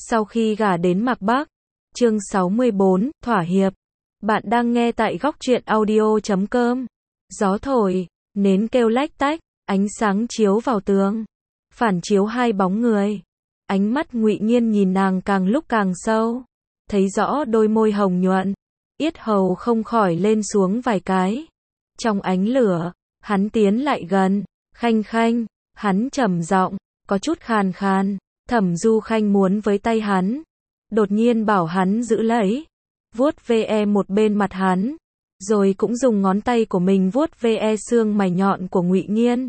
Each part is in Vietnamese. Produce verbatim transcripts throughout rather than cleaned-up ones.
Sau khi gả đến Mạc Bắc. Chương sáu mươi bốn, thỏa hiệp. Bạn đang nghe tại góc truyện audio chấm com. Gió thổi, nến kêu lách tách, ánh sáng chiếu vào tường, phản chiếu hai bóng người. Ánh mắt Ngụy Nhiên nhìn nàng càng lúc càng sâu, thấy rõ đôi môi hồng nhuận, yết hầu không khỏi lên xuống vài cái. Trong ánh lửa, hắn tiến lại gần, Khanh Khanh, hắn trầm giọng, có chút khàn khàn. Thẩm Du Khanh muốn với tay hắn, đột nhiên bảo hắn giữ lấy, vuốt ve một bên mặt hắn, rồi cũng dùng ngón tay của mình vuốt ve xương mày nhọn của Ngụy Nhiên.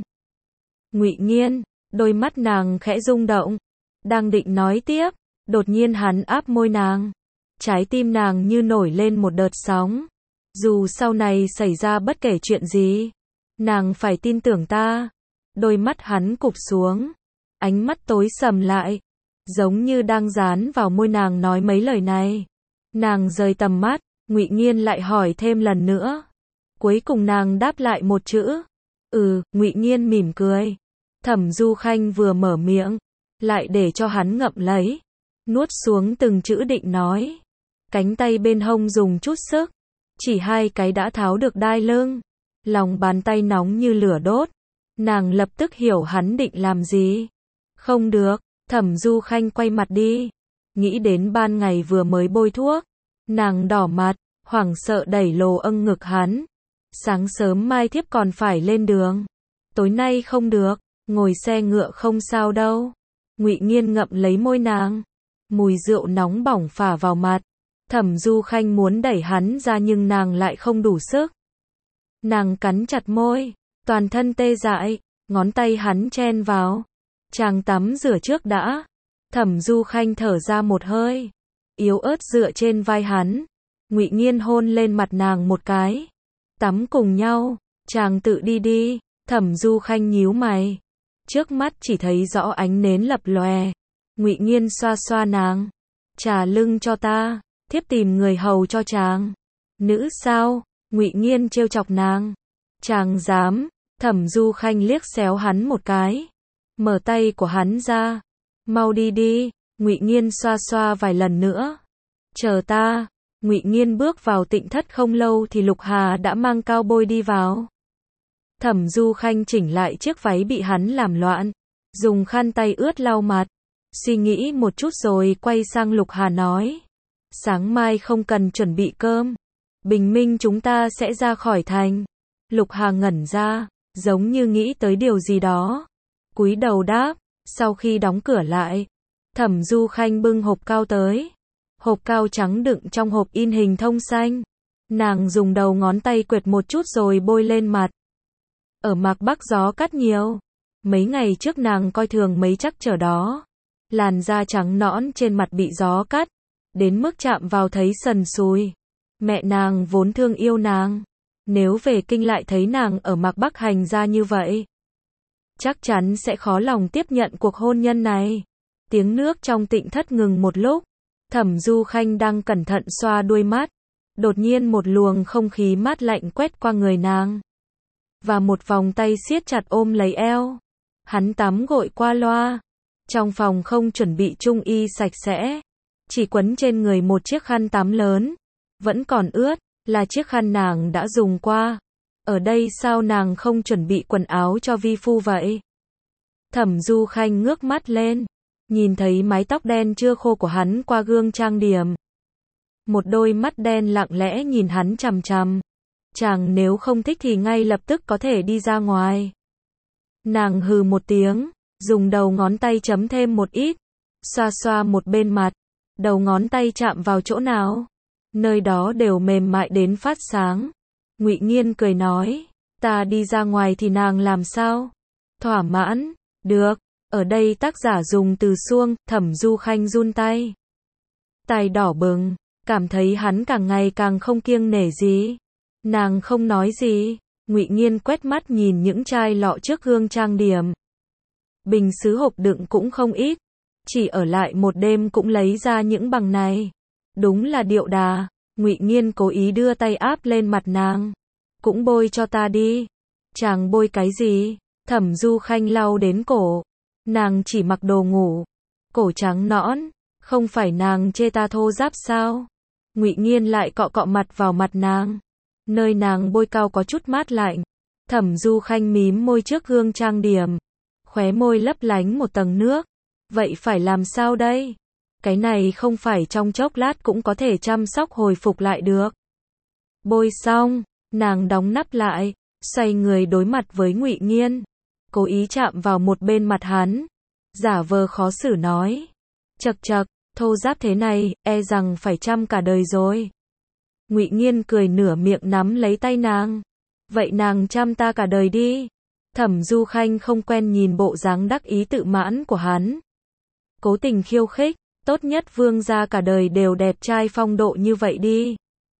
Ngụy Nhiên, đôi mắt nàng khẽ rung động, đang định nói tiếp, đột nhiên hắn áp môi nàng, trái tim nàng như nổi lên một đợt sóng. Dù sau này xảy ra bất kể chuyện gì, nàng phải tin tưởng ta. Đôi mắt hắn cụp xuống, ánh mắt tối sầm lại, giống như đang dán vào môi nàng nói mấy lời này. Nàng rời tầm mắt, Ngụy Nhiên lại hỏi thêm lần nữa. Cuối cùng nàng đáp lại một chữ. Ừ, Ngụy Nhiên mỉm cười. Thẩm Du Khanh vừa mở miệng, lại để cho hắn ngậm lấy, nuốt xuống từng chữ định nói. Cánh tay bên hông dùng chút sức, chỉ hai cái đã tháo được đai lưng. Lòng bàn tay nóng như lửa đốt. Nàng lập tức hiểu hắn định làm gì. Không được, Thẩm Du Khanh quay mặt đi. Nghĩ đến ban ngày vừa mới bôi thuốc, nàng đỏ mặt, hoảng sợ đẩy lồ âng ngực hắn. Sáng sớm mai thiếp còn phải lên đường. Tối nay không được, ngồi xe ngựa không sao đâu. Ngụy Nhiên ngậm lấy môi nàng. Mùi rượu nóng bỏng phả vào mặt. Thẩm Du Khanh muốn đẩy hắn ra nhưng nàng lại không đủ sức. Nàng cắn chặt môi, toàn thân tê dại, ngón tay hắn chen vào. Chàng tắm rửa trước đã. Thẩm Du Khanh thở ra một hơi, yếu ớt dựa trên vai hắn. Ngụy Nhiên hôn lên mặt nàng một cái. Tắm cùng nhau, chàng tự đi đi. Thẩm Du Khanh nhíu mày, trước mắt chỉ thấy rõ ánh nến lập lòe. Ngụy Nhiên xoa xoa nàng, trà lưng cho ta, thiếp tìm người hầu cho chàng. Nữ sao? Ngụy Nhiên trêu chọc nàng. Chàng dám? Thẩm Du Khanh liếc xéo hắn một cái, mở tay của hắn ra. Mau đi đi. Ngụy Nhiên xoa xoa vài lần nữa. Chờ ta. Ngụy Nhiên bước vào tịnh thất không lâu thì Lục Hà đã mang cao bôi đi vào. Thẩm Du Khanh chỉnh lại chiếc váy bị hắn làm loạn, dùng khăn tay ướt lau mặt, suy nghĩ một chút rồi quay sang Lục Hà nói. Sáng mai không cần chuẩn bị cơm, bình minh chúng ta sẽ ra khỏi thành. Lục Hà ngẩn ra, giống như nghĩ tới điều gì đó, cúi đầu đáp. Sau khi đóng cửa lại, Thẩm Du Khanh bưng hộp cao tới. Hộp cao trắng đựng trong hộp in hình thông xanh. Nàng dùng đầu ngón tay quệt một chút rồi bôi lên mặt. Ở Mạc Bắc gió cắt nhiều. Mấy ngày trước nàng coi thường mấy chắc trở đó. Làn da trắng nõn trên mặt bị gió cắt, đến mức chạm vào thấy sần sùi. Mẹ nàng vốn thương yêu nàng. Nếu về kinh lại thấy nàng ở Mạc Bắc hành ra như vậy, chắc chắn sẽ khó lòng tiếp nhận cuộc hôn nhân này. Tiếng nước trong tịnh thất ngừng một lúc. Thẩm Du Khanh đang cẩn thận xoa đuôi mắt. Đột nhiên một luồng không khí mát lạnh quét qua người nàng, và một vòng tay siết chặt ôm lấy eo. Hắn tắm gội qua loa. Trong phòng không chuẩn bị trung y sạch sẽ, chỉ quấn trên người một chiếc khăn tắm lớn, vẫn còn ướt, là chiếc khăn nàng đã dùng qua. Ở đây sao nàng không chuẩn bị quần áo cho vi phu vậy? Thẩm Du Khanh ngước mắt lên, nhìn thấy mái tóc đen chưa khô của hắn qua gương trang điểm. Một đôi mắt đen lặng lẽ nhìn hắn chằm chằm. Chàng nếu không thích thì ngay lập tức có thể đi ra ngoài. Nàng hừ một tiếng, dùng đầu ngón tay chấm thêm một ít, xoa xoa một bên mặt. Đầu ngón tay chạm vào chỗ nào, nơi đó đều mềm mại đến phát sáng. Ngụy Nhiên cười nói, ta đi ra ngoài thì nàng làm sao? Thỏa mãn, được. Ở đây tác giả dùng từ xuông. Thẩm Du Khanh run tay, tay đỏ bừng, cảm thấy hắn càng ngày càng không kiêng nể gì. Nàng không nói gì. Ngụy Nhiên quét mắt nhìn những chai lọ trước gương trang điểm. Bình sứ hộp đựng cũng không ít, chỉ ở lại một đêm cũng lấy ra những bằng này. Đúng là điệu đà. Ngụy Nhiên cố ý đưa tay áp lên mặt nàng. Cũng bôi cho ta đi. Chàng bôi cái gì? Thẩm Du Khanh lau đến cổ. Nàng chỉ mặc đồ ngủ, cổ trắng nõn, Không phải nàng chê ta thô ráp sao? Ngụy Nghiên lại cọ cọ mặt vào mặt nàng. Nơi nàng bôi cao có chút mát lạnh. Thẩm Du Khanh mím môi trước gương trang điểm. Khóe môi lấp lánh một tầng nước. Vậy phải làm sao đây? Cái này không phải trong chốc lát cũng có thể chăm sóc hồi phục lại được. Bôi xong, nàng đóng nắp lại, xoay người đối mặt với Ngụy Nghiên, cố ý chạm vào một bên mặt hắn, giả vờ khó xử nói: "Chậc chậc, thô ráp thế này, e rằng phải chăm cả đời rồi." Ngụy Nghiên cười nửa miệng nắm lấy tay nàng: "Vậy nàng chăm ta cả đời đi." Thẩm Du Khanh không quen nhìn bộ dáng đắc ý tự mãn của hắn, cố tình khiêu khích: "Tốt nhất vương gia cả đời đều đẹp trai phong độ như vậy đi.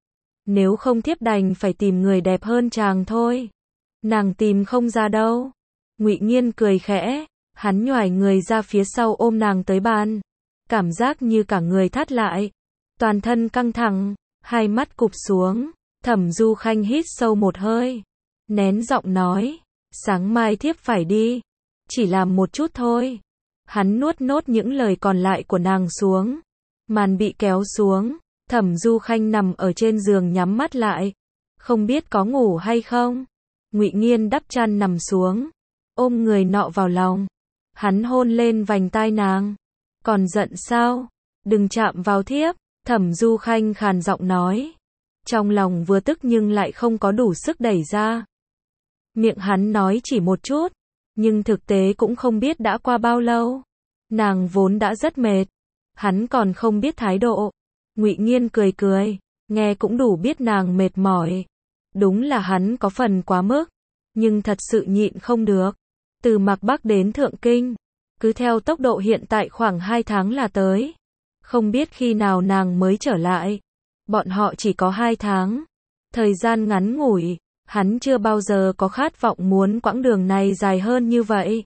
Nếu không thiếp đành phải tìm người đẹp hơn chàng thôi." "Nàng tìm không ra đâu." Ngụy Nghiên cười khẽ, hắn nhoài người ra phía sau ôm nàng tới bàn, cảm giác như cả người thắt lại, toàn thân căng thẳng, hai mắt cụp xuống. Thẩm Du Khanh hít sâu một hơi, nén giọng nói: "Sáng mai thiếp phải đi, chỉ làm một chút thôi." Hắn nuốt nốt những lời còn lại của nàng xuống, màn bị kéo xuống, Thẩm Du Khanh nằm ở trên giường nhắm mắt lại, không biết có ngủ hay không. Ngụy Nghiên đắp chăn nằm xuống, ôm người nọ vào lòng, hắn hôn lên vành tai nàng. "Còn giận sao? Đừng chạm vào thiếp." Thẩm Du Khanh khàn giọng nói, trong lòng vừa tức nhưng lại không có đủ sức đẩy ra. Miệng hắn nói chỉ một chút, nhưng thực tế cũng không biết đã qua bao lâu. Nàng vốn đã rất mệt, hắn còn không biết thái độ. Ngụy Nghiên cười cười, nghe cũng đủ biết nàng mệt mỏi. Đúng là hắn có phần quá mức, nhưng thật sự nhịn không được. Từ Mạc Bắc đến Thượng Kinh, cứ theo tốc độ hiện tại khoảng hai tháng là tới. Không biết khi nào nàng mới trở lại. Bọn họ chỉ có hai tháng, thời gian ngắn ngủi, hắn chưa bao giờ có khát vọng muốn quãng đường này dài hơn như vậy.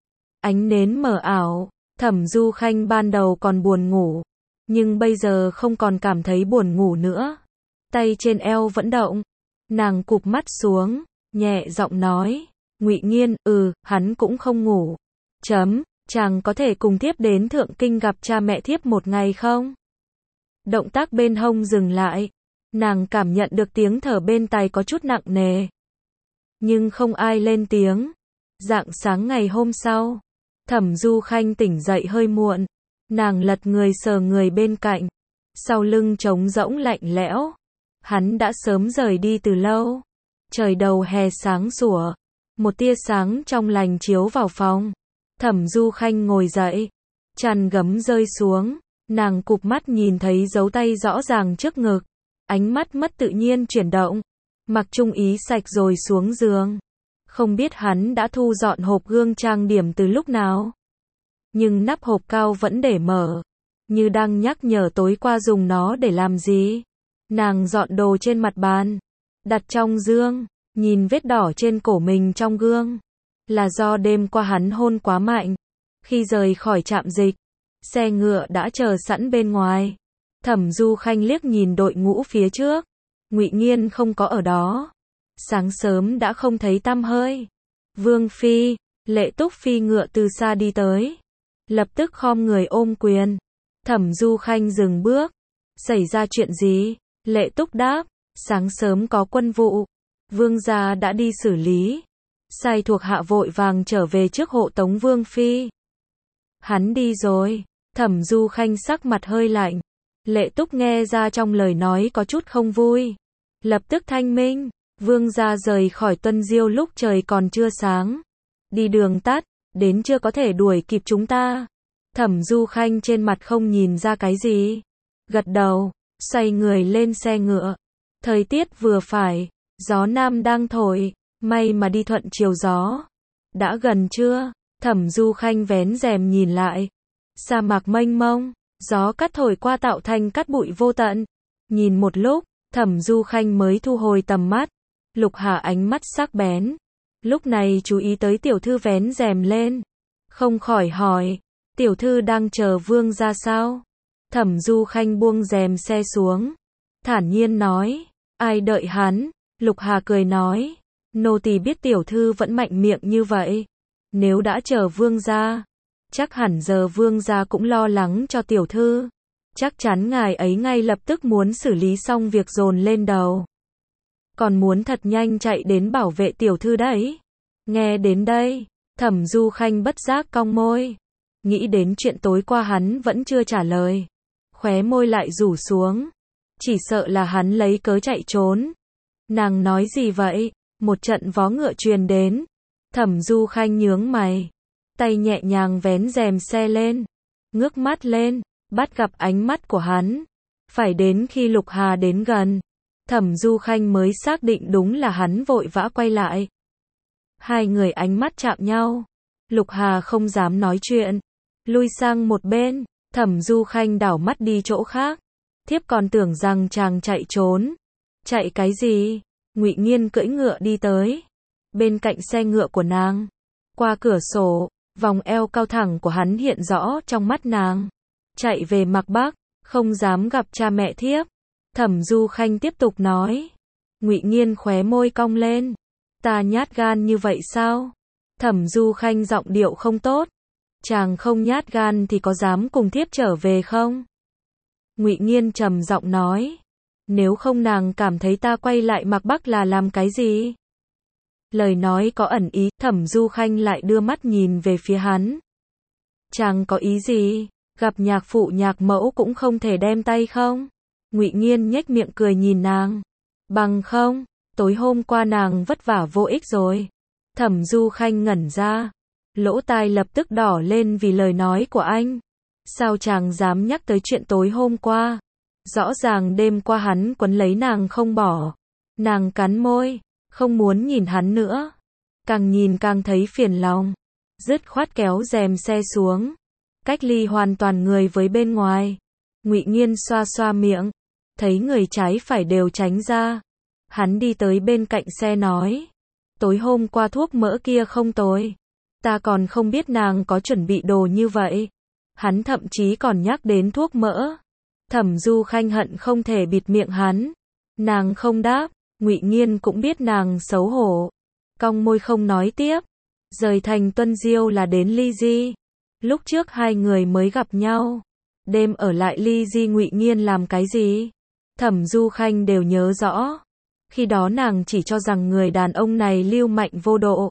Ánh nến mờ ảo, Thẩm Du Khanh ban đầu còn buồn ngủ, nhưng bây giờ không còn cảm thấy buồn ngủ nữa. Tay trên eo vẫn động, nàng cụp mắt xuống, nhẹ giọng nói: "Ngụy Nghiên, ừ, hắn cũng không ngủ. Chấm, chàng có thể cùng thiếp đến Thượng Kinh gặp cha mẹ thiếp một ngày không?" Động tác bên hông dừng lại, nàng cảm nhận được tiếng thở bên tai có chút nặng nề. Nhưng không ai lên tiếng. Rạng sáng ngày hôm sau, Thẩm Du Khanh tỉnh dậy hơi muộn, nàng lật người sờ người bên cạnh, sau lưng trống rỗng lạnh lẽo. Hắn đã sớm rời đi từ lâu. Trời đầu hè sáng sủa, một tia sáng trong lành chiếu vào phòng. Thẩm Du Khanh ngồi dậy, chăn gấm rơi xuống, nàng cụp mắt nhìn thấy dấu tay rõ ràng trước ngực, ánh mắt mất tự nhiên chuyển động. Mặc Trung Ý sạch rồi xuống giường. Không biết hắn đã thu dọn hộp gương trang điểm từ lúc nào, nhưng nắp hộp cao vẫn để mở, như đang nhắc nhở tối qua dùng nó để làm gì. Nàng dọn đồ trên mặt bàn, đặt trong giường, nhìn vết đỏ trên cổ mình trong gương, là do đêm qua hắn hôn quá mạnh. Khi rời khỏi trạm dịch, xe ngựa đã chờ sẵn bên ngoài. Thẩm Du Khanh liếc nhìn đội ngũ phía trước, Ngụy Nghiên không có ở đó. Sáng sớm đã không thấy tăm hơi. Vương phi, Lệ Túc phi ngựa từ xa đi tới, lập tức khom người ôm quyền. Thẩm Du Khanh dừng bước. "Xảy ra chuyện gì?" Lệ Túc đáp: "Sáng sớm có quân vụ, vương gia đã đi xử lý, sai thuộc hạ vội vàng trở về trước hộ tống vương phi." "Hắn đi rồi." Thẩm Du Khanh sắc mặt hơi lạnh. Lệ Túc nghe ra trong lời nói có chút không vui, lập tức thanh minh: "Vương gia rời khỏi Tuân Diêu lúc trời còn chưa sáng, đi đường tắt, đến chưa có thể đuổi kịp chúng ta." Thẩm Du Khanh trên mặt không nhìn ra cái gì, gật đầu, xoay người lên xe ngựa. Thời tiết vừa phải, gió nam đang thổi, may mà đi thuận chiều gió. "Đã gần trưa." Thẩm Du Khanh vén rèm nhìn lại. Sa mạc mênh mông, gió cát thổi qua tạo thành cát bụi vô tận. Nhìn một lúc, Thẩm Du Khanh mới thu hồi tầm mắt. Lục Hà ánh mắt sắc bén, lúc này chú ý tới tiểu thư vén rèm lên, không khỏi hỏi: "Tiểu thư đang chờ vương gia sao?" Thẩm Du Khanh buông rèm xe xuống, thản nhiên nói: "Ai đợi hắn?" Lục Hà cười nói: "Nô tỳ biết tiểu thư vẫn mạnh miệng như vậy, nếu đã chờ vương gia, chắc hẳn giờ vương gia cũng lo lắng cho tiểu thư." chắc chắn ngài ấy ngay lập tức muốn xử lý xong việc dồn lên đầu. Còn muốn thật nhanh chạy đến bảo vệ tiểu thư đấy. Nghe đến đây, Thẩm Du Khanh bất giác cong môi. Nghĩ đến chuyện tối qua hắn vẫn chưa trả lời. Khóe môi lại rủ xuống. Chỉ sợ là hắn lấy cớ chạy trốn. Nàng nói gì vậy? Một trận vó ngựa truyền đến. Thẩm Du Khanh nhướng mày. Tay nhẹ nhàng vén rèm xe lên. Ngước mắt lên, bắt gặp ánh mắt của hắn. Phải đến khi Lục Hà đến gần, Thẩm Du Khanh mới xác định đúng là hắn, vội vã quay lại. Hai người ánh mắt chạm nhau. Lục Hà không dám nói chuyện, lui sang một bên. Thẩm Du Khanh đảo mắt đi chỗ khác. Thiếp còn tưởng rằng chàng chạy trốn. Chạy cái gì? Ngụy Nghiên cưỡi ngựa đi tới. Bên cạnh xe ngựa của nàng. Qua cửa sổ, vòng eo cao thẳng của hắn hiện rõ trong mắt nàng. Chạy về Mạc Bắc, không dám gặp cha mẹ thiếp. Thẩm Du Khanh tiếp tục nói. Ngụy Nghiên khóe môi cong lên. Ta nhát gan như vậy sao? Thẩm Du Khanh giọng điệu không tốt. Chàng không nhát gan thì có dám cùng thiếp trở về không? Ngụy Nghiên trầm giọng nói. Nếu không nàng cảm thấy ta quay lại Mạc Bắc là làm cái gì? Lời nói có ẩn ý, Thẩm Du Khanh lại đưa mắt nhìn về phía hắn. Chàng có ý gì? Gặp nhạc phụ nhạc mẫu cũng không thể đem tay không? Ngụy Nghiên nhếch miệng cười nhìn nàng. Bằng không, tối hôm qua nàng vất vả vô ích rồi. Thẩm Du Khanh ngẩn ra. Lỗ tai lập tức đỏ lên vì lời nói của anh. Sao chàng dám nhắc tới chuyện tối hôm qua? Rõ ràng đêm qua hắn quấn lấy nàng không bỏ. Nàng cắn môi, không muốn nhìn hắn nữa. Càng nhìn càng thấy phiền lòng. Dứt khoát kéo rèm xe xuống. Cách ly hoàn toàn người với bên ngoài. Ngụy Nghiên xoa xoa miệng. Thấy người trái phải đều tránh ra. Hắn đi tới bên cạnh xe nói. Tối hôm qua thuốc mỡ kia không tồi. Ta còn không biết nàng có chuẩn bị đồ như vậy. Hắn thậm chí còn nhắc đến thuốc mỡ. Thẩm Du Khanh hận không thể bịt miệng hắn. Nàng không đáp. Ngụy Nghiên cũng biết nàng xấu hổ. Cong môi không nói tiếp. Rời thành Tuân Diêu là đến Ly Di. Lúc trước hai người mới gặp nhau. Đêm ở lại Ly Di Ngụy Nghiên làm cái gì? Thẩm Du Khanh đều nhớ rõ. Khi đó nàng chỉ cho rằng người đàn ông này lưu mạnh vô độ.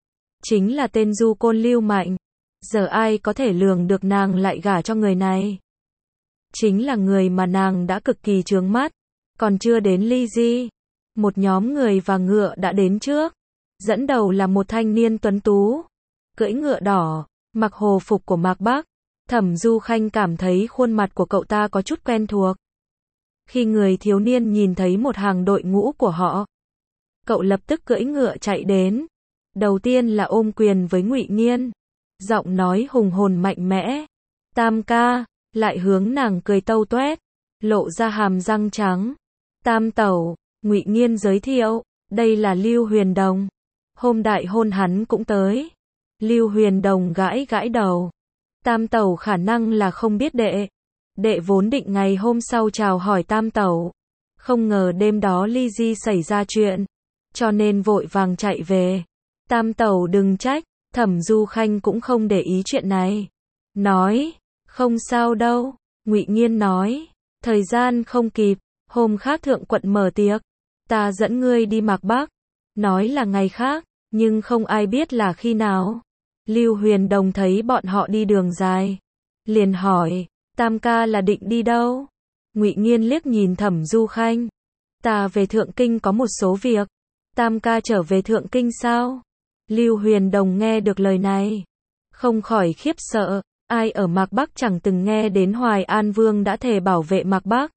Chính là tên du côn lưu mạnh. Giờ ai có thể lường được nàng lại gả cho người này. Chính là người mà nàng đã cực kỳ chướng mắt. Còn chưa đến Ly Di. Một nhóm người và ngựa đã đến trước. Dẫn đầu là một thanh niên tuấn tú. Cưỡi ngựa đỏ, mặc hồ phục của Mạc Bắc. Thẩm Du Khanh cảm thấy khuôn mặt của cậu ta có chút quen thuộc. Khi người thiếu niên nhìn thấy một hàng đội ngũ của họ, cậu lập tức cưỡi ngựa chạy đến. Đầu tiên là ôm quyền với Ngụy Nghiên. Giọng nói hùng hồn mạnh mẽ. Tam ca, lại hướng nàng cười tâu toét, lộ ra hàm răng trắng. Tam tẩu, Ngụy Nghiên giới thiệu, đây là Lưu Huyền Đồng. Hôm đại hôn hắn cũng tới. Lưu Huyền Đồng gãi gãi đầu. Tam tẩu khả năng là không biết đệ. Đệ vốn định ngày hôm sau chào hỏi tam tẩu. Không ngờ đêm đó Ly Di xảy ra chuyện. Cho nên vội vàng chạy về. Tam tẩu đừng trách, Thẩm Du Khanh cũng không để ý chuyện này. Nói, không sao đâu. Ngụy Nghiên nói, thời gian không kịp, hôm khác thượng quận mở tiệc. Ta dẫn ngươi đi Mạc Bắc. Nói là ngày khác, nhưng không ai biết là khi nào. Lưu Huyền Đồng thấy bọn họ đi đường dài. Liền hỏi, Tam ca là định đi đâu? Ngụy Nghiên liếc nhìn Thẩm Du Khanh. Ta về Thượng Kinh có một số việc. Tam ca trở về Thượng Kinh sao? Lưu Huyền Đồng nghe được lời này. Không khỏi khiếp sợ. Ai ở Mạc Bắc chẳng từng nghe đến Hoài An Vương đã thề bảo vệ Mạc Bắc.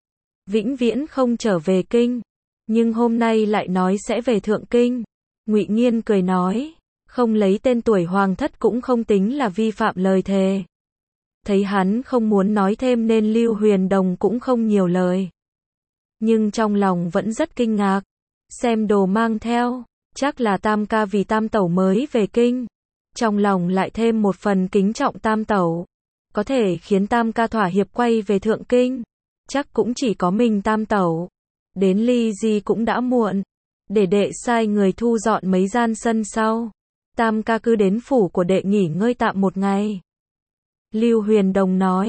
Vĩnh viễn không trở về Kinh. Nhưng hôm nay lại nói sẽ về Thượng Kinh. Ngụy Nghiên cười nói. Không lấy tên tuổi hoàng thất cũng không tính là vi phạm lời thề. Thấy hắn không muốn nói thêm nên Lưu Huyền Đồng cũng không nhiều lời. Nhưng trong lòng vẫn rất kinh ngạc. Xem đồ mang theo, chắc là tam ca vì tam tẩu mới về Kinh. Trong lòng lại thêm một phần kính trọng tam tẩu. Có thể khiến tam ca thỏa hiệp quay về Thượng Kinh. Chắc cũng chỉ có mình tam tẩu. Đến Ly Di cũng đã muộn. Để đệ sai người thu dọn mấy gian sân sau. Tam ca cứ đến phủ của đệ nghỉ ngơi tạm một ngày. Lưu Huyền Đồng nói,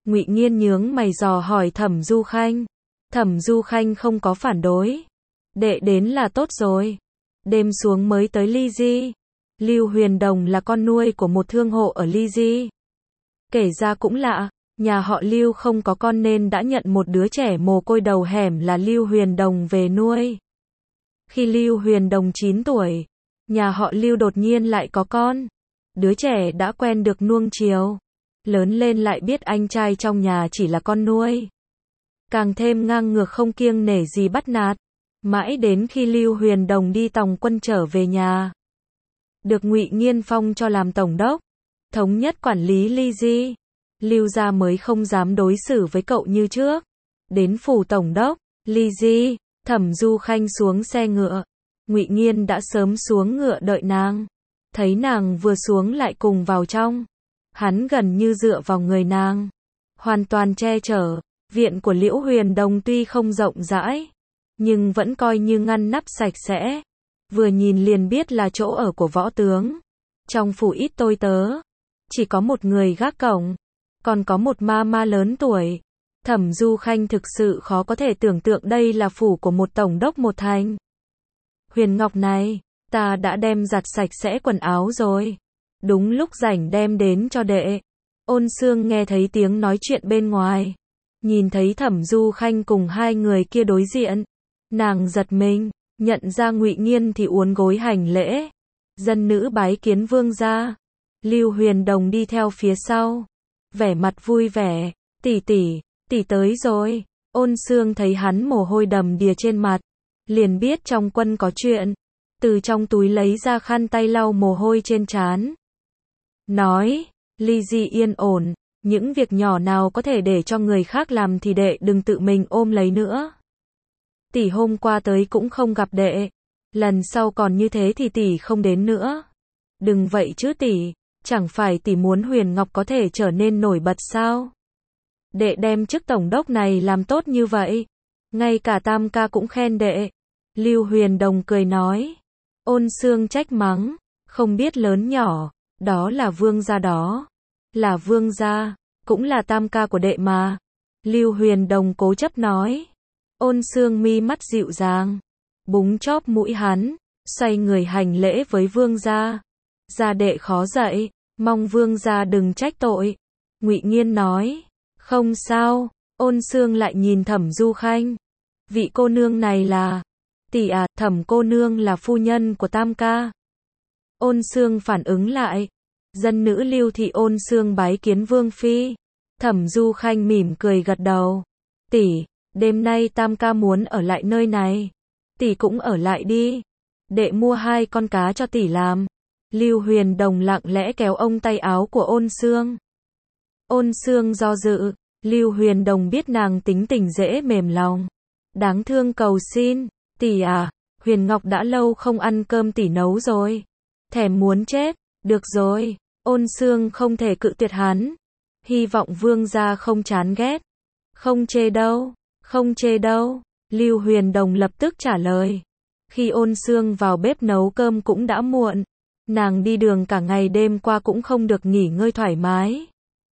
Ngụy Nghiên nhướng mày dò hỏi Thẩm Du Khanh. Thẩm Du Khanh không có phản đối. Đệ đến là tốt rồi. Đêm xuống mới tới Ly Di. Lưu Huyền Đồng là con nuôi của một thương hộ ở Ly Di. Kể ra cũng lạ, nhà họ Lưu không có con nên đã nhận một đứa trẻ mồ côi đầu hẻm là Lưu Huyền Đồng về nuôi. Khi Lưu Huyền Đồng chín tuổi, nhà họ Lưu đột nhiên lại có con. Đứa trẻ đã quen được nuông chiều. Lớn lên lại biết anh trai trong nhà chỉ là con nuôi. Càng thêm ngang ngược không kiêng nể gì bắt nạt. Mãi đến khi Lưu Huyền Đồng đi tòng quân trở về nhà. Được Ngụy Nghiên phong cho làm tổng đốc. Thống nhất quản lý Ly Di. Lưu gia mới không dám đối xử với cậu như trước. Đến phủ tổng đốc, Ly Di, Thẩm Du Khanh xuống xe ngựa. Ngụy Nghiên đã sớm xuống ngựa đợi nàng. Thấy nàng vừa xuống lại cùng vào trong. Hắn gần như dựa vào người nàng. Hoàn toàn che chở. Viện của Liễu Huyền Đồng tuy không rộng rãi, nhưng vẫn coi như ngăn nắp sạch sẽ. Vừa nhìn liền biết là chỗ ở của võ tướng. Trong phủ ít tôi tớ. Chỉ có một người gác cổng. Còn có một ma ma lớn tuổi. Thẩm Du Khanh thực sự khó có thể tưởng tượng đây là phủ của một tổng đốc một thành. Huyền Ngọc này, ta đã đem giặt sạch sẽ quần áo rồi. Đúng lúc rảnh đem đến cho đệ. Ôn Xương nghe thấy tiếng nói chuyện bên ngoài. Nhìn thấy Thẩm Du Khanh cùng hai người kia đối diện. Nàng giật mình, nhận ra Ngụy Nghiên thì uốn gối hành lễ. Dân nữ bái kiến vương gia. Lưu Huyền Đồng đi theo phía sau. Vẻ mặt vui vẻ. Tỷ tỷ, tỷ tới rồi. Ôn Xương thấy hắn mồ hôi đầm đìa trên mặt. Liền biết trong quân có chuyện. Từ trong túi lấy ra khăn tay lau mồ hôi trên trán. Nói, Ly Di yên ổn. Những việc nhỏ nào có thể để cho người khác làm thì đệ đừng tự mình ôm lấy nữa. Tỷ hôm qua tới cũng không gặp đệ. Lần sau còn như thế thì tỷ không đến nữa. Đừng vậy chứ tỷ. Chẳng phải tỷ muốn Huyền Ngọc có thể trở nên nổi bật sao? Đệ đem chức tổng đốc này làm tốt như vậy. Ngay cả Tam ca cũng khen đệ. Lưu Huyền Đồng cười nói. Ôn Xương trách mắng. Không biết lớn nhỏ. Đó là vương gia đó. Là vương gia. Cũng là Tam ca của đệ mà. Lưu Huyền Đồng cố chấp nói. Ôn Xương mi mắt dịu dàng. Búng chóp mũi hắn. Xoay người hành lễ với vương gia. Gia đệ khó dạy. Mong vương gia đừng trách tội. Ngụy Nghiên nói. Không sao. Ôn Xương lại nhìn Thẩm Du Khanh. Vị cô nương này là. Tỷ à, Thẩm cô nương là phu nhân của Tam ca. Ôn Xương phản ứng lại. Dân nữ Lưu thị Ôn Xương bái kiến vương phi. Thẩm Du Khanh mỉm cười gật đầu. Tỷ, đêm nay Tam ca muốn ở lại nơi này. Tỷ cũng ở lại đi. Đệ mua hai con cá cho tỷ làm. Lưu Huyền Đồng lặng lẽ kéo ông tay áo của Ôn Xương. Ôn Xương do dự. Lưu Huyền Đồng biết nàng tính tình dễ mềm lòng. Đáng thương cầu xin. Tỷ à, Huyền Ngọc đã lâu không ăn cơm tỷ nấu rồi. Thèm muốn chết. Được rồi. Ôn Xương không thể cự tuyệt hắn. Hy vọng vương gia không chán ghét. Không chê đâu. Không chê đâu. Lưu Huyền Đồng lập tức trả lời. Khi Ôn Xương vào bếp nấu cơm cũng đã muộn. Nàng đi đường cả ngày đêm qua cũng không được nghỉ ngơi thoải mái.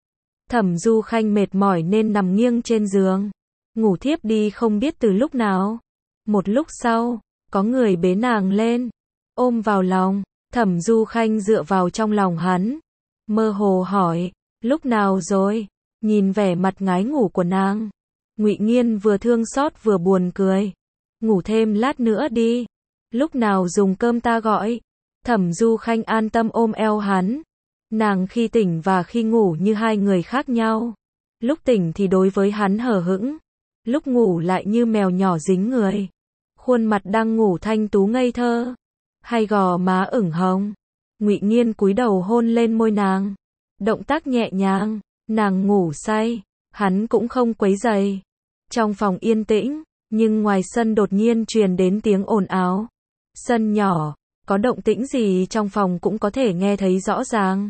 Thẩm Du Khanh mệt mỏi nên nằm nghiêng trên giường. Ngủ thiếp đi không biết từ lúc nào. Một lúc sau, có người bế nàng lên. Ôm vào lòng. Thẩm Du Khanh dựa vào trong lòng hắn. Mơ hồ hỏi. Lúc nào rồi? Nhìn vẻ mặt ngái ngủ của nàng. Ngụy Nghiên vừa thương xót vừa buồn cười. Ngủ thêm lát nữa đi. Lúc nào dùng cơm ta gọi. Thẩm Du Khanh an tâm ôm eo hắn. Nàng khi tỉnh và khi ngủ như hai người khác nhau. Lúc tỉnh thì đối với hắn hờ hững. Lúc ngủ lại như mèo nhỏ dính người. Khuôn mặt đang ngủ thanh tú ngây thơ. Hai gò má ửng hồng. Ngụy Nghiên cúi đầu hôn lên môi nàng. Động tác nhẹ nhàng. Nàng ngủ say. Hắn cũng không quấy rầy. Trong phòng yên tĩnh. Nhưng ngoài sân đột nhiên truyền đến tiếng ồn ào. Sân nhỏ. Có động tĩnh gì trong phòng cũng có thể nghe thấy rõ ràng.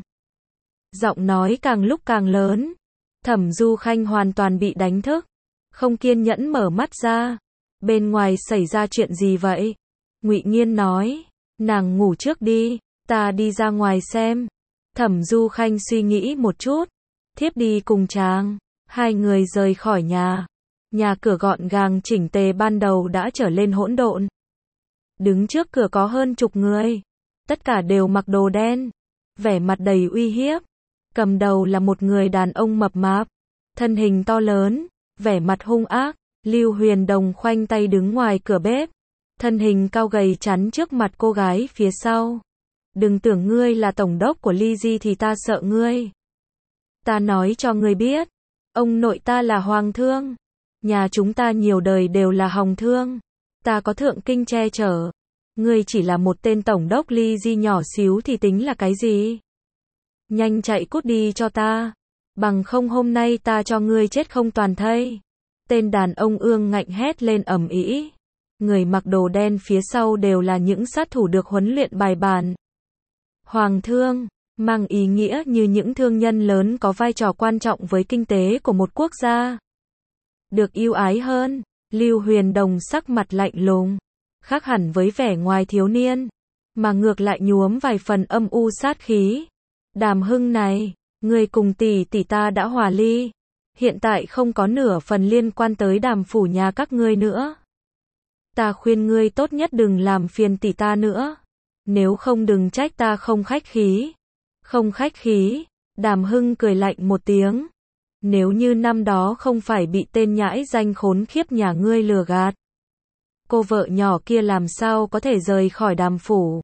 Giọng nói càng lúc càng lớn. Thẩm Du Khanh hoàn toàn bị đánh thức. Không kiên nhẫn mở mắt ra. Bên ngoài xảy ra chuyện gì vậy? Ngụy Nghiên nói. Nàng ngủ trước đi. Ta đi ra ngoài xem. Thẩm Du Khanh suy nghĩ một chút. Thiếp đi cùng chàng. Hai người rời khỏi nhà. Nhà cửa gọn gàng chỉnh tề ban đầu đã trở lên hỗn độn. Đứng trước cửa có hơn chục người. Tất cả đều mặc đồ đen. Vẻ mặt đầy uy hiếp. Cầm đầu là một người đàn ông mập mạp. Thân hình to lớn. Vẻ mặt hung ác. Lưu Huyền Đồng khoanh tay đứng ngoài cửa bếp. Thân hình cao gầy chắn trước mặt cô gái phía sau. Đừng tưởng ngươi là tổng đốc của Ly Di thì ta sợ ngươi. Ta nói cho ngươi biết. Ông nội ta là Hoàng thương. Nhà chúng ta nhiều đời đều là Hồng thương. Ta có thượng kinh che chở. Ngươi chỉ là một tên tổng đốc Ly Di nhỏ xíu thì tính là cái gì? Nhanh chạy cút đi cho ta. Bằng không hôm nay ta cho ngươi chết không toàn thây. Tên đàn ông ương ngạnh hét lên ầm ĩ. Người mặc đồ đen phía sau đều là những sát thủ được huấn luyện bài bản. Hoàng thương, mang ý nghĩa như những thương nhân lớn có vai trò quan trọng với kinh tế của một quốc gia. Được yêu ái hơn, Lưu Huyền Đồng sắc mặt lạnh lùng, khác hẳn với vẻ ngoài thiếu niên, mà ngược lại nhuốm vài phần âm u sát khí. Đàm Hưng này, người cùng tỷ tỷ ta đã hòa ly, hiện tại không có nửa phần liên quan tới Đàm phủ nhà các ngươi nữa. Ta khuyên ngươi tốt nhất đừng làm phiền tỷ ta nữa, nếu không đừng trách ta không khách khí. Không khách khí, Đàm Hưng cười lạnh một tiếng. Nếu như năm đó không phải bị tên nhãi danh khốn khiếp nhà ngươi lừa gạt, cô vợ nhỏ kia làm sao có thể rời khỏi Đàm phủ.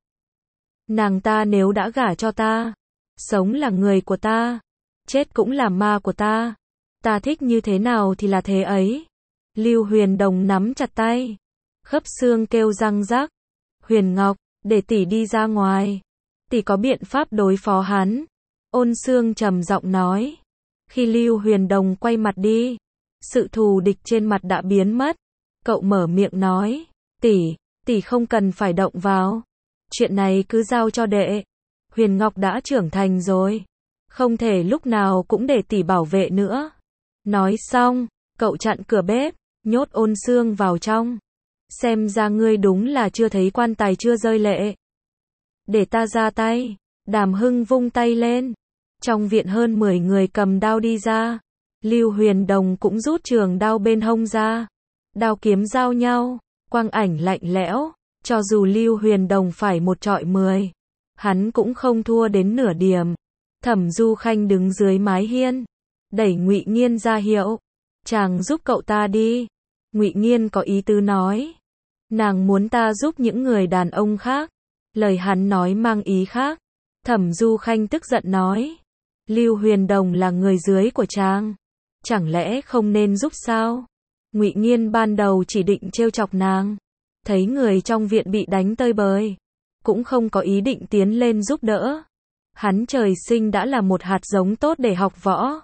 Nàng ta nếu đã gả cho ta, sống là người của ta, chết cũng là ma của ta. Ta thích như thế nào thì là thế ấy. Lưu Huyền Đồng nắm chặt tay, khớp xương kêu răng rắc. Huyền Ngọc, để tỷ đi ra ngoài. Tỷ có biện pháp đối phó hắn. Ôn Xương trầm giọng nói. Khi Lưu Huyền Đồng quay mặt đi, sự thù địch trên mặt đã biến mất. Cậu mở miệng nói. Tỷ, tỷ không cần phải động vào. Chuyện này cứ giao cho đệ. Huyền Ngọc đã trưởng thành rồi, không thể lúc nào cũng để tỷ bảo vệ nữa. Nói xong, cậu chặn cửa bếp, nhốt Ôn Xương vào trong. Xem ra ngươi đúng là chưa thấy quan tài chưa rơi lệ. Để ta ra tay. Đàm Hưng vung tay lên. Trong viện hơn mười người cầm đao đi ra. Lưu Huyền Đồng cũng rút trường đao bên hông ra. Đao kiếm giao nhau, quang ảnh lạnh lẽo. Cho dù Lưu Huyền Đồng phải một trọi mười, hắn cũng không thua đến nửa điểm. Thẩm Du Khanh đứng dưới mái hiên, đẩy Ngụy Nghiên ra hiệu. Chàng giúp cậu ta đi. Ngụy Nghiên có ý tứ nói. Nàng muốn ta giúp những người đàn ông khác. Lời hắn nói mang ý khác. Thẩm Du Khanh tức giận nói. Lưu Huyền Đồng là người dưới của chàng, chẳng lẽ không nên giúp sao? Ngụy Nghiên ban đầu chỉ định trêu chọc nàng, thấy người trong viện bị đánh tơi bời, cũng không có ý định tiến lên giúp đỡ. Hắn trời sinh đã là một hạt giống tốt để học võ,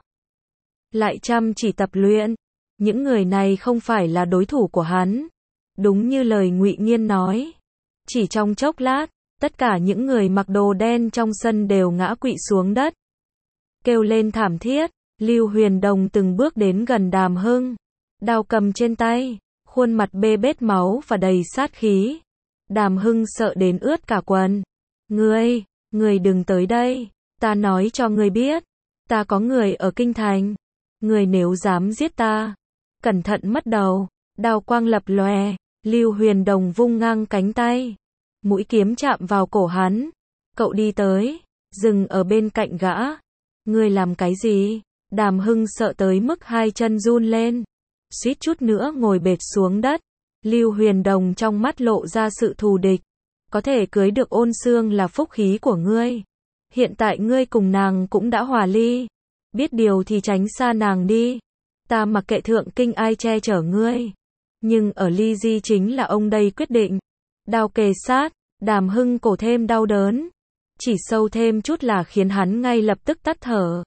lại chăm chỉ tập luyện. Những người này không phải là đối thủ của hắn. Đúng như lời Ngụy Nghiên nói, chỉ trong chốc lát, tất cả những người mặc đồ đen trong sân đều ngã quỵ xuống đất, kêu lên thảm thiết. Lưu Huyền Đồng từng bước đến gần Đàm Hưng, đao cầm trên tay, khuôn mặt bê bết máu và đầy sát khí. Đàm Hưng sợ đến ướt cả quần. Ngươi, ngươi đừng tới đây, ta nói cho ngươi biết, ta có người ở kinh thành, ngươi nếu dám giết ta, cẩn thận mất đầu. Đao quang lập lòe, Lưu Huyền Đồng vung ngang cánh tay, mũi kiếm chạm vào cổ hắn. Cậu đi tới, dừng ở bên cạnh gã. Ngươi làm cái gì? Đàm Hưng sợ tới mức hai chân run lên, suýt chút nữa ngồi bệt xuống đất. Lưu Huyền Đồng trong mắt lộ ra sự thù địch. Có thể cưới được Ôn Xương là phúc khí của ngươi. Hiện tại ngươi cùng nàng cũng đã hòa ly, biết điều thì tránh xa nàng đi. Ta mặc kệ thượng kinh ai che chở ngươi, nhưng ở Ly Di chính là ông đây quyết định. Đao kề sát, Đàm Hưng cổ thêm đau đớn, chỉ sâu thêm chút là khiến hắn ngay lập tức tắt thở.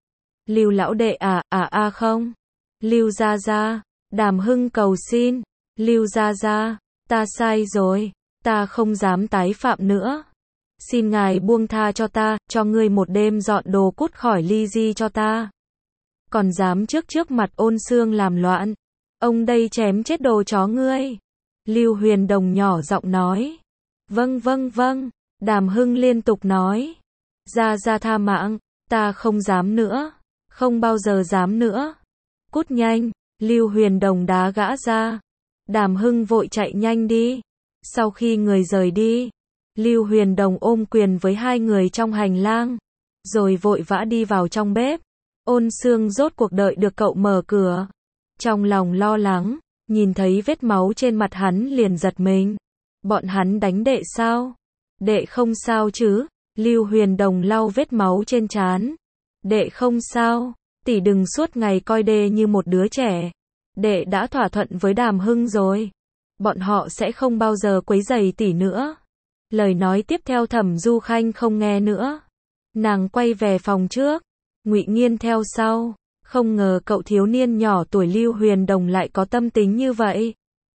Lưu lão đệ à, à à không. Lưu gia gia, Đàm Hưng cầu xin. Lưu gia gia, ta sai rồi, ta không dám tái phạm nữa. Xin ngài buông tha cho ta, cho ngươi một đêm dọn đồ cút khỏi Ly Di cho ta. Còn dám trước trước mặt Ôn Xương làm loạn, ông đây chém chết đồ chó ngươi. Lưu Huyền Đồng nhỏ giọng nói. Vâng vâng vâng, Đàm Hưng liên tục nói. Gia gia tha mạng, ta không dám nữa, không bao giờ dám nữa. cút nhanh, Lưu Huyền Đồng đá gã ra. Đàm Hưng vội chạy nhanh đi. Sau khi người rời đi, Lưu Huyền Đồng ôm quyền với hai người trong hành lang, rồi vội vã đi vào trong bếp. Ôn Xương rốt cuộc đợi được cậu mở cửa. Trong lòng lo lắng, nhìn thấy vết máu trên mặt hắn liền giật mình. Bọn hắn đánh đệ sao? Đệ không sao chứ? Lưu Huyền Đồng lau vết máu trên trán. Đệ không sao, tỷ đừng suốt ngày coi đệ như một đứa trẻ. Đệ đã thỏa thuận với Đàm Hưng rồi. Bọn họ sẽ không bao giờ quấy rầy tỷ nữa. Lời nói tiếp theo Thẩm Du Khanh không nghe nữa. Nàng quay về phòng trước. Ngụy Nghiên theo sau. Không ngờ cậu thiếu niên nhỏ tuổi Lưu Huyền Đồng lại có tâm tính như vậy.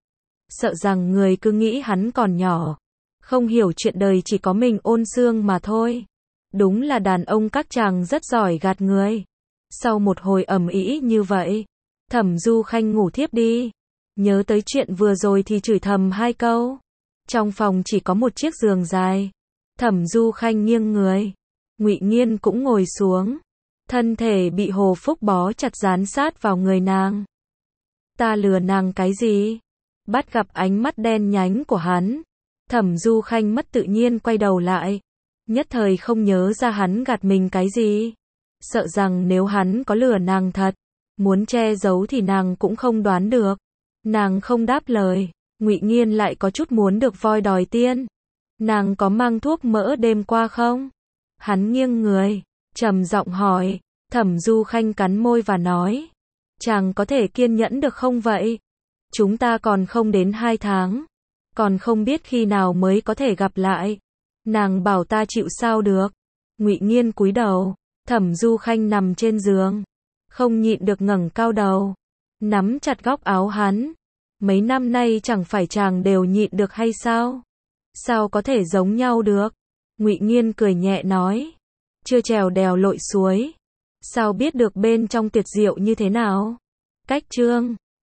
Sợ rằng người cứ nghĩ hắn còn nhỏ, không hiểu chuyện đời chỉ có mình Ôn Xương mà thôi. Đúng là đàn ông các chàng rất giỏi gạt người. Sau một hồi ầm ĩ như vậy, Thẩm Du Khanh ngủ thiếp đi. Nhớ tới chuyện vừa rồi thì chửi thầm hai câu. Trong phòng chỉ có một chiếc giường dài. Thẩm Du Khanh nghiêng người. Ngụy Nghiên cũng ngồi xuống. Thân thể bị Hồ Phúc bó chặt dán sát vào người nàng. Ta lừa nàng cái gì? Bắt gặp ánh mắt đen nhánh của hắn, Thẩm Du Khanh mất tự nhiên quay đầu lại. Nhất thời không nhớ ra hắn gạt mình cái gì. Sợ rằng nếu hắn có lừa nàng thật, muốn che giấu thì nàng cũng không đoán được. Nàng không đáp lời. Ngụy Nghiên lại có chút muốn được voi đòi tiên. Nàng có mang thuốc mỡ đêm qua không? Hắn nghiêng người, trầm giọng hỏi. Thẩm Du Khanh cắn môi và nói. Chàng có thể kiên nhẫn được không vậy? Chúng ta còn không đến hai tháng. Còn không biết khi nào mới có thể gặp lại. Nàng bảo ta chịu sao được. Ngụy Nghiên cúi đầu. Thẩm Du Khanh nằm trên giường, không nhịn được ngẩng cao đầu, nắm chặt góc áo hắn. Mấy năm nay chẳng phải chàng đều nhịn được hay sao? Sao có thể giống nhau được? Ngụy Nghiên cười nhẹ nói. Chưa trèo đèo lội suối, sao biết được bên trong tuyệt diệu như thế nào? Cách chương